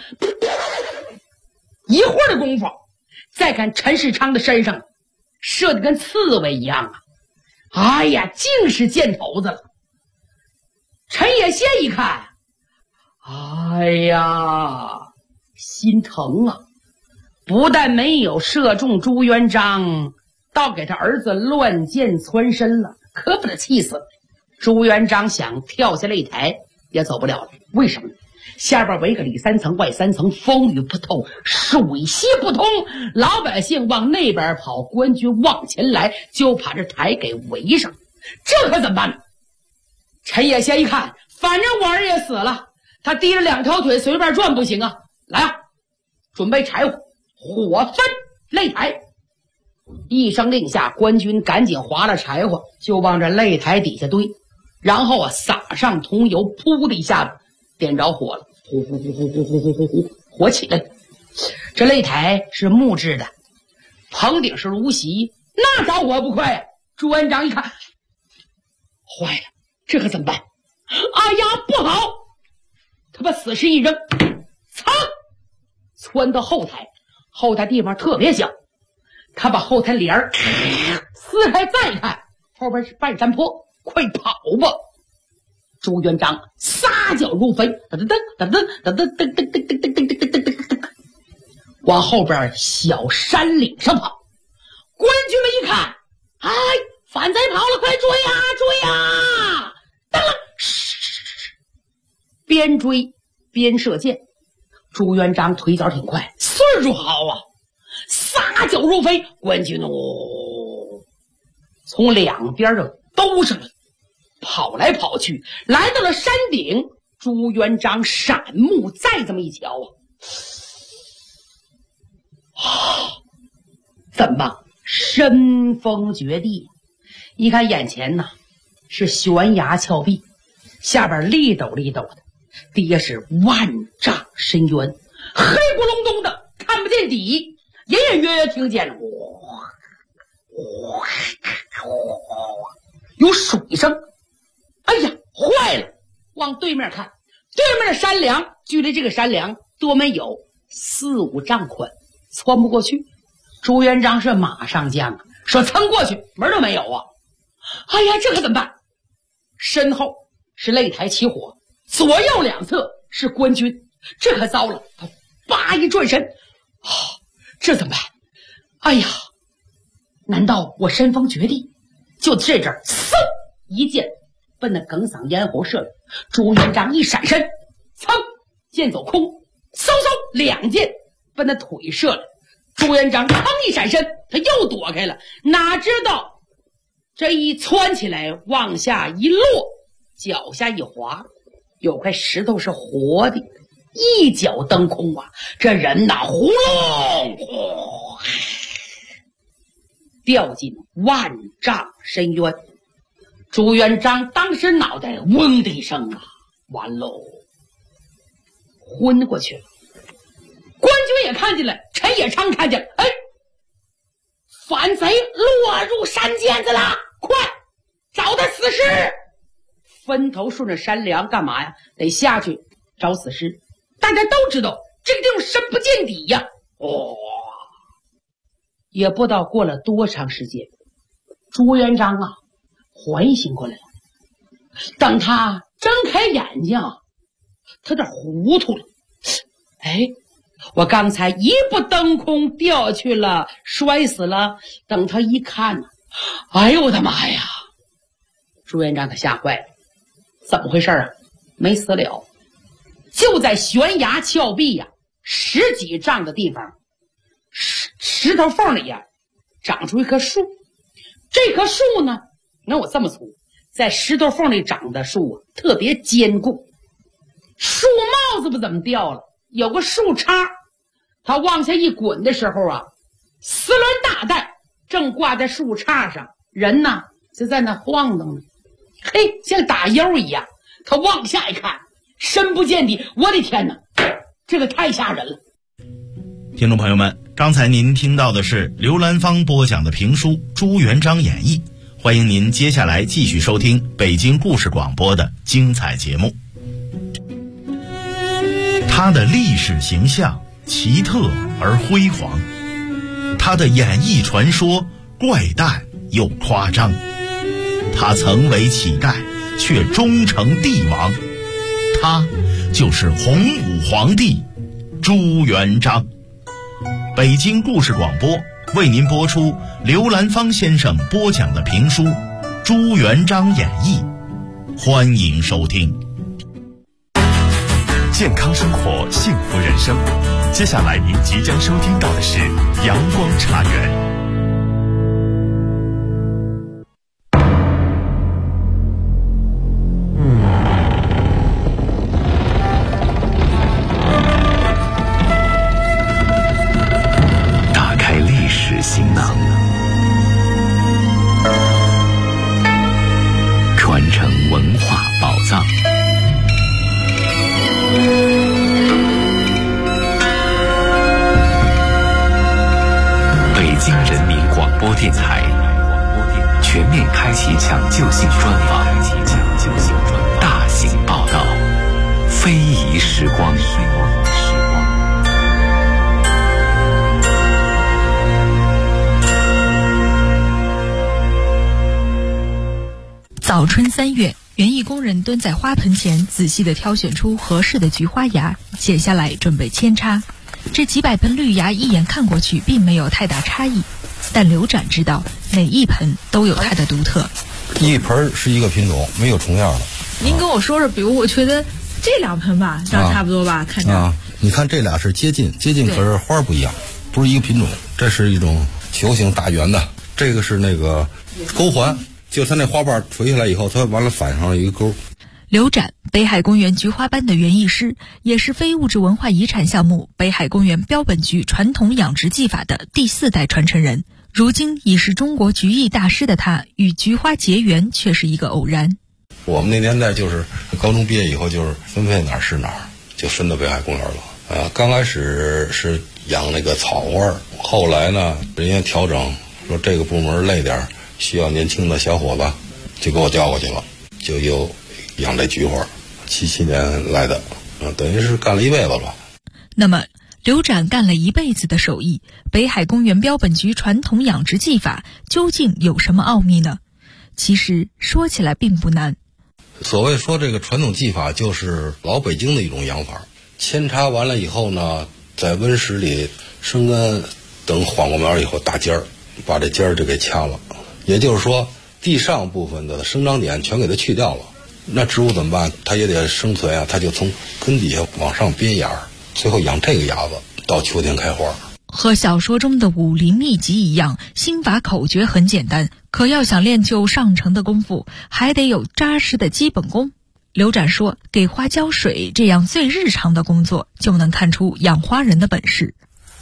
E: 一会儿的功夫，再看陈世昌的身上射得跟刺猬一样啊！哎呀，竟是箭头子了。陈野先一看，哎呀，心疼啊！不但没有射中朱元璋，倒给他儿子乱箭穿身了，可把他气死了。朱元璋想跳下擂台也走不了了，为什么呢？下边围个里三层外三层，风雨不透，水泄不通，老百姓往那边跑，官军往前来，就把这台给围上，这可怎么办呢？陈野先一看，反正我儿也死了，他提着两条腿随便转不行啊，来啊，准备柴火，火分擂台。一声令下，官军赶紧划了柴火，就往这擂台底下堆，然后啊撒上桐油，噗的一下子点着火了，呼呼呼呼呼呼呼呼呼，火起来了。这擂台是木质的，棚顶是芦席，那着火不快呀！朱元璋一看，坏了，这可怎么办？哎呀，不好！他把死尸一扔，噌，窜到后台，后台地方特别小，他把后台帘儿撕开，再看后边是半山坡，快跑吧！朱元璋撒脚如飞，噔噔噔噔噔噔噔噔噔噔噔噔噔噔，往后边小山岭上跑。官军们一看，哎，反贼跑了，快追呀追呀！噔了，边追边射箭。朱元璋腿脚挺快，岁数好啊，撒脚如飞，官军从两边就兜上来，跑来跑去，来到了山顶。朱元璋闪目再这么一瞧怎么办？身峰绝地，一看眼前呢是悬崖峭壁，下边立斗立斗的，底下是万丈深渊，黑咕隆咚的看不见底，隐隐约约听见了有水声。哎呀，坏了， 往对面看，对面的山梁距离这个山梁多没有4、5丈宽，窜不过去。朱元璋是马上将啊，说蹭过去门都没有啊！哎呀，这可怎么办？身后是擂台起火，左右两侧是官军，这可糟了！他叭一转身，这怎么办？哎呀，难道我身逢绝地？就这阵儿，嗖一箭奔那耿嗓咽喉射来。朱元璋一闪身，噌箭走空，嗖嗖2箭奔那腿射来。朱元璋噌一闪身，他又躲开了，哪知道这一窜起来往下一落，脚下一滑，有块石头是活的，一脚蹬空啊！这人呐，呼隆掉进万丈深渊。朱元璋当时脑袋嗡的一声啊，完喽，昏过去了。官军也看见了，陈野昌看见了，哎，反贼落入山涧子了，快找他死尸！分头顺着山梁干嘛呀？得下去找死尸。大家都知道这个地方深不见底呀。也不知道过了多长时间，朱元璋啊缓醒过来了。等他睁开眼睛，他有点糊涂了。哎，我刚才一步蹬空掉下去了，摔死了。等他一看呢，哎呦我的妈呀！朱元璋他吓坏了，怎么回事啊？没死了，就在悬崖峭壁呀10几丈的地方，石头缝里呀长出一棵树。这棵树呢，你看我这么粗，在石头缝里长的树啊特别坚固。树帽子不怎么掉了，有个树杈，它往下一滚的时候啊，4轮大带正挂在树杈上，人呢就在那晃动呢，嘿，像打悠一样。他往下一看，深不见底，我的天哪，这个太吓人了。
D: 听众朋友们，刚才您听到的是刘兰芳播讲的评书《朱元璋演义》，欢迎您接下来继续收听北京故事广播的精彩节目。他的历史形象奇特而辉煌，他的演义传说怪诞又夸张，他曾为乞丐却终成帝王，他就是洪武皇帝朱元璋。北京故事广播为您播出刘兰芳先生播讲的评书《朱元璋演义》，欢迎收听。
A: 健康生活，幸福人生。接下来您即将收听到的是阳光茶园。打开历史行囊，传承文化宝藏。北京人民广播电台全面开启抢救性专访，大型报道，非遗时光。
H: 早春3月，园艺工人蹲在花盆前，仔细地挑选出合适的菊花芽，剪下来准备扦插。这几百盆绿芽一眼看过去并没有太大差异，但刘展知道每一盆都有它的独特。
I: 一盆是一个品种，没有重样的。
H: 您跟我说说，比如我觉得这2盆吧，长差不多吧，看着。
I: 你看这俩是接近，可是花不一样，不是一个品种。这是一种球形大圆的，这个是那个钩环，就它那花瓣垂下来以后，它完了反上了一个钩。
H: 刘展，北海公园菊花班的园艺师，也是非物质文化遗产项目北海公园标本菊传统养殖技法的第4代传承人。如今已是中国菊艺大师的他，与菊花结缘却是一个偶然。
I: 我们那年代就是高中毕业以后，就是分配哪儿是哪儿，就分到北海公园了。刚开始是养那个草花，后来呢，人家调整说这个部门累点，需要年轻的小伙子，就给我调过去了，就又养这菊花。 77年来的，等于是干了一辈子了。
H: 那么刘展干了一辈子的手艺，北海公园标本局传统养殖技法究竟有什么奥秘呢？其实说起来并不难。
I: 所谓说这个传统技法，就是老北京的一种养法。扦插完了以后呢，在温室里生根，等缓过苗以后打尖儿，把这尖儿就给掐了。也就是说，地上部分的生长点全给它去掉了。那植物怎么办？它也得生存啊，它就从根底下往上编芽，最后养这个芽子，到秋天开花。
H: 和小说中的武林秘籍一样，心法口诀很简单，可要想练就上乘的功夫，还得有扎实的基本功。刘展说，给花浇水这样最日常的工作，就能看出养花人的本事。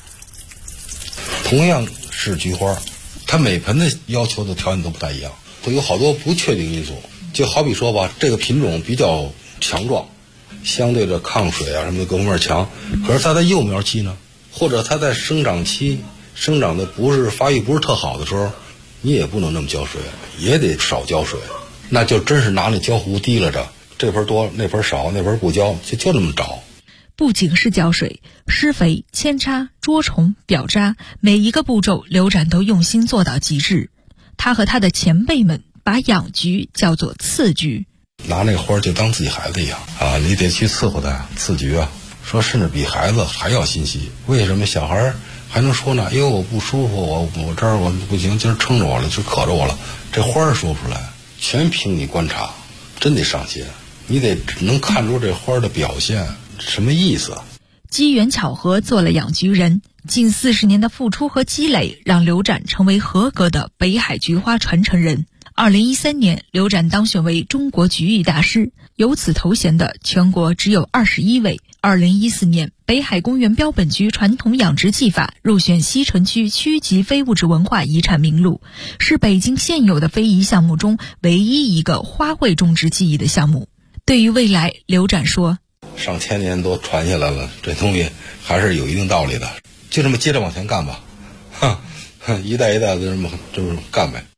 I: 同样是菊花，它每盆的要求的条件都不太一样，会有好多不确定因素。就好比说吧，这个品种比较强壮，相对的抗水啊什么的各方面强，可是它在幼苗期呢，或者它在生长期生长的发育不是特好的时候，你也不能那么浇水，也得少浇水，那就真是拿那浇壶提拉着，这盆多那盆少，那盆不浇，就这么找。
H: 不仅是浇水、施肥、扦插、捉虫、表渣，每一个步骤刘展都用心做到极致。他和他的前辈们把养菊叫做次菊，
I: 拿那个花就当自己孩子一样啊，你得去伺候它，次菊啊，说甚至比孩子还要心细。为什么小孩还能说呢？哎呦，我不舒服，我这儿我不行，今儿撑着我了，就渴着我了。这花儿说不出来，全凭你观察，真得上心，你得能看出这花的表现什么意思。
H: 机缘巧合做了养菊人，近40年的付出和积累，让刘展成为合格的北海菊花传承人。2013年，刘展当选为中国菊艺大师，有此头衔的全国只有21位。2014年，北海公园标本局传统养殖技法入选西城区区级非物质文化遗产名录，是北京现有的非遗项目中唯一一个花卉种植技艺的项目。对于未来，刘展说，
I: 上千年都传下来了，这东西还是有一定道理的，就这么接着往前干吧，一代一代的这么干呗。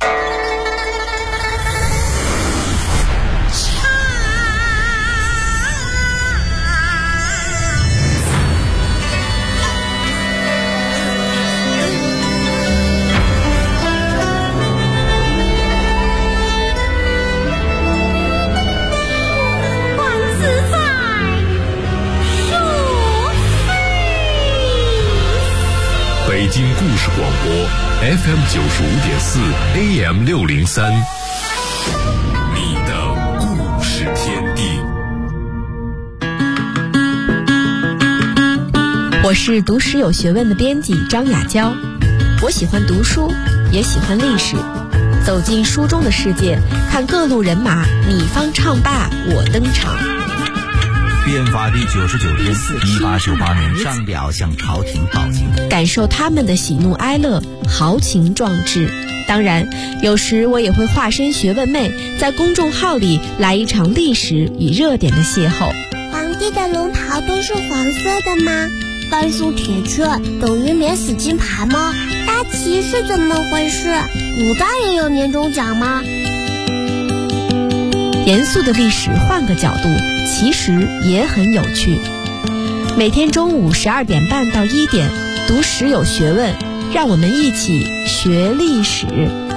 J: 北京故事广播 FM 95.4 AM 603，你的故事天地。
K: 我是读史有学问的编辑张雅娇，我喜欢读书，也喜欢历史，走进书中的世界，看各路人马，你方唱罢我登场。
L: 变法第99天，1898年上表向朝廷报警，
K: 感受他们的喜怒哀乐，豪情壮志。当然，有时我也会化身学问妹，在公众号里来一场历史与热点的邂逅。
M: 皇帝的龙袍都是黄色的吗？甘肃铁雀等于免死金牌吗？大旗是怎么回事？古代也有年终奖吗？
K: 严肃的历史换个角度，其实也很有趣。每天中午12点半到1点，读史有学问，让我们一起学历史。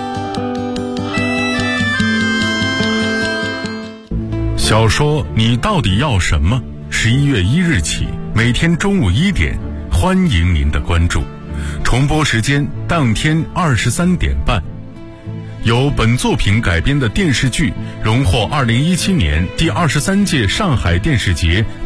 J: 小说你到底要什么？11月1日起，每天中午1点，欢迎您的关注。重播时间当天23点半。由本作品改编的电视剧荣获2017年第23届上海电视节